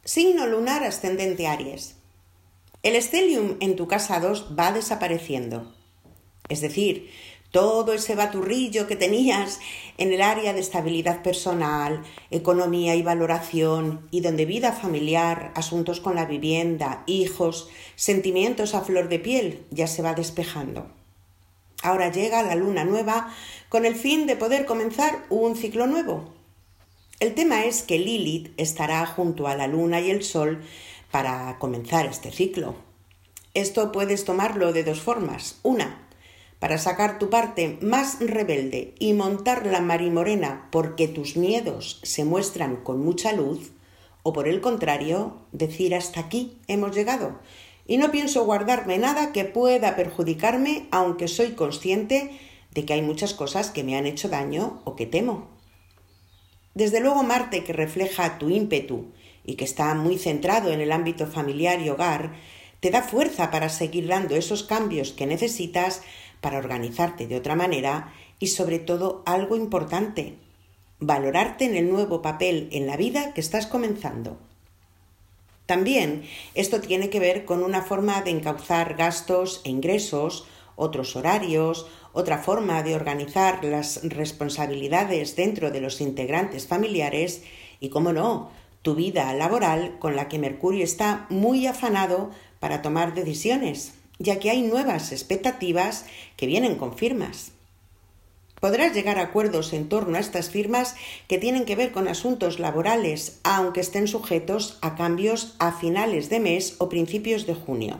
Signo lunar ascendente Aries. El estelium en tu casa 2 va desapareciendo. Es decir, todo ese baturrillo que tenías en el área de estabilidad personal, economía y valoración, y donde vida familiar, asuntos con la vivienda, hijos, sentimientos a flor de piel, ya se va despejando. Ahora llega la luna nueva con el fin de poder comenzar un ciclo nuevo. El tema es que Lilith estará junto a la luna y el sol para comenzar este ciclo. Esto puedes tomarlo de dos formas. Una, para sacar tu parte más rebelde y montar la marimorena porque tus miedos se muestran con mucha luz, o por el contrario, decir hasta aquí hemos llegado y no pienso guardarme nada que pueda perjudicarme, aunque soy consciente de que hay muchas cosas que me han hecho daño o que temo. Desde luego Marte, que refleja tu ímpetu y que está muy centrado en el ámbito familiar y hogar, te da fuerza para seguir dando esos cambios que necesitas para organizarte de otra manera y sobre todo algo importante, valorarte en el nuevo papel en la vida que estás comenzando. También esto tiene que ver con una forma de encauzar gastos e ingresos, otros horarios, otra forma de organizar las responsabilidades dentro de los integrantes familiares y, cómo no, tu vida laboral con la que Mercurio está muy afanado para tomar decisiones, ya que hay nuevas expectativas que vienen con firmas. Podrás llegar a acuerdos en torno a estas firmas que tienen que ver con asuntos laborales, aunque estén sujetos a cambios a finales de mes o principios de junio.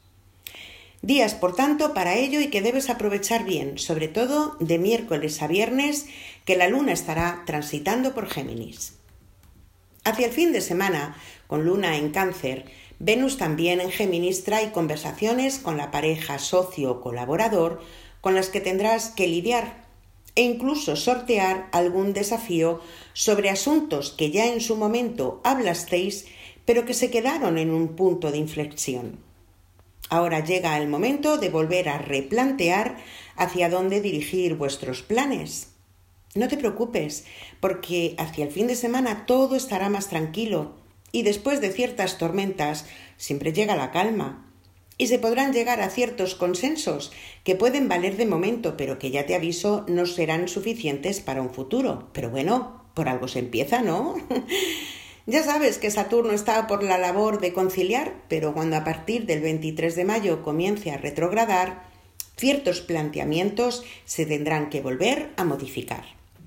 Días, por tanto, para ello y que debes aprovechar bien, sobre todo de miércoles a viernes, que la luna estará transitando por Géminis. Hacia el fin de semana, con luna en Cáncer, Venus también en Géminis trae conversaciones con la pareja, socio o colaborador con las que tendrás que lidiar e incluso sortear algún desafío sobre asuntos que ya en su momento hablasteis, pero que se quedaron en un punto de inflexión. Ahora llega el momento de volver a replantear hacia dónde dirigir vuestros planes. No te preocupes, porque hacia el fin de semana todo estará más tranquilo y después de ciertas tormentas siempre llega la calma y se podrán llegar a ciertos consensos que pueden valer de momento, pero que ya te aviso no serán suficientes para un futuro. Pero bueno, por algo se empieza, ¿no? Ya sabes que Saturno está por la labor de conciliar, pero cuando a partir del 23 de mayo comience a retrogradar, ciertos planteamientos se tendrán que volver a modificar.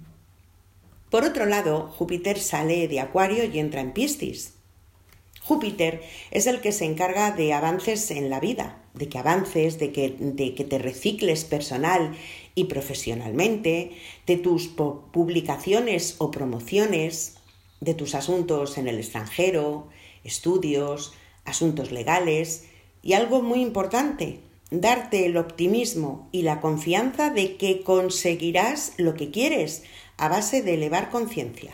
Por otro lado, Júpiter sale de Acuario y entra en Piscis. Júpiter es el que se encarga de avances en la vida, de que avances, de que te recicles personal y profesionalmente, de tus publicaciones o promociones, de tus asuntos en el extranjero, estudios, asuntos legales y algo muy importante, darte el optimismo y la confianza de que conseguirás lo que quieres a base de elevar conciencia.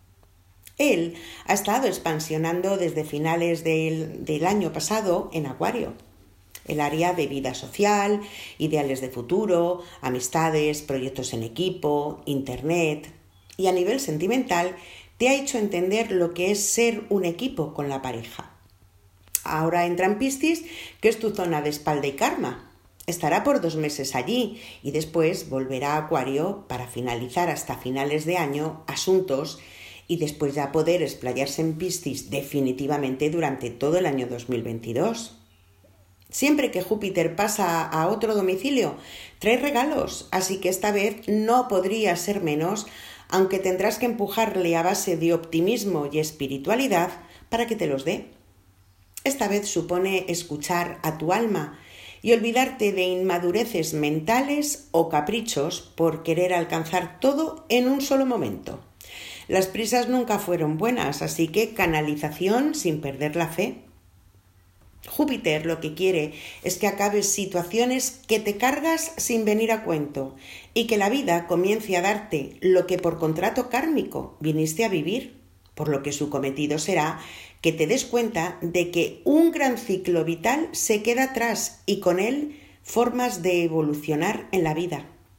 Él ha estado expansionando desde finales del año pasado en Acuario, el área de vida social, ideales de futuro, amistades, proyectos en equipo, internet y a nivel sentimental te ha hecho entender lo que es ser un equipo con la pareja. Ahora entra en Piscis, que es tu zona de espalda y karma. Estará por 2 meses allí y después volverá a Acuario para finalizar hasta finales de año asuntos y después ya poder explayarse en Piscis definitivamente durante todo el año 2022. Siempre que Júpiter pasa a otro domicilio, trae regalos, así que esta vez no podría ser menos, aunque tendrás que empujarle a base de optimismo y espiritualidad para que te los dé. Esta vez supone escuchar a tu alma y olvidarte de inmadureces mentales o caprichos por querer alcanzar todo en un solo momento. Las prisas nunca fueron buenas, así que canalización sin perder la fe. Júpiter lo que quiere es que acabes situaciones que te cargas sin venir a cuento y que la vida comience a darte lo que por contrato kármico viniste a vivir, por lo que su cometido será que te des cuenta de que un gran ciclo vital se queda atrás y con él formas de evolucionar en la vida.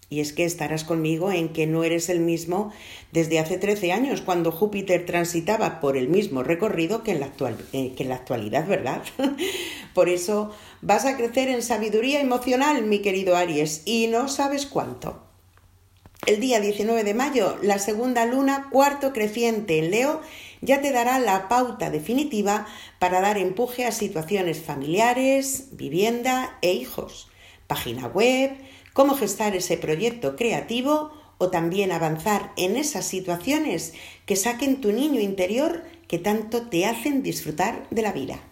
Y es que estarás conmigo en que no eres el mismo desde hace 13 años, cuando Júpiter transitaba por el mismo recorrido que en la actualidad, ¿verdad? Por eso vas a crecer en sabiduría emocional, mi querido Aries, y no sabes cuánto. El día 19 de mayo, la segunda luna, cuarto creciente en Leo, ya te dará la pauta definitiva para dar empuje a situaciones familiares, vivienda e hijos, página web, cómo gestar ese proyecto creativo o también avanzar en esas situaciones que saquen tu niño interior que tanto te hacen disfrutar de la vida.